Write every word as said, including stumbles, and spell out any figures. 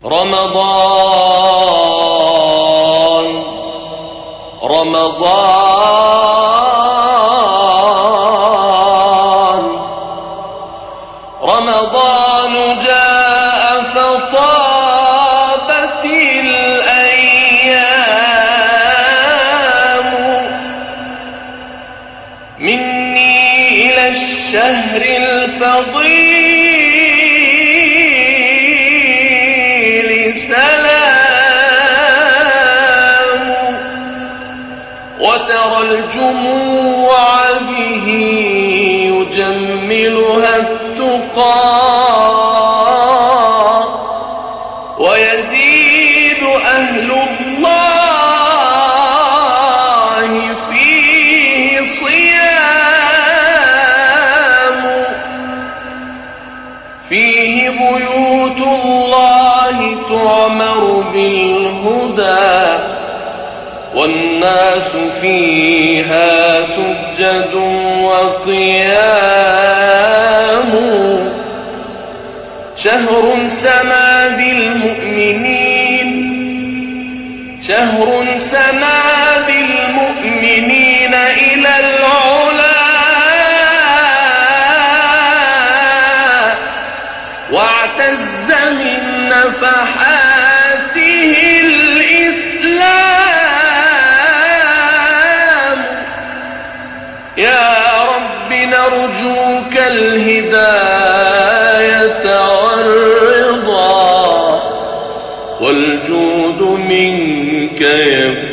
رمضان رمضان رمضان جاء فطابت الأيام مني إلى الشهر الفضيل سلام وترى الجموع به يجملها التقى ويزيد أهل الله فيه صيام فيه بيوت الله تعمر بالهدى والناس فيها سجد وقيام شهر سما بالمؤمنين شهر سما بالمؤمنين إلى العلا واعتز من نفحاته الإسلام يا رب نرجوك الهداية والرضا والجود منك يبقى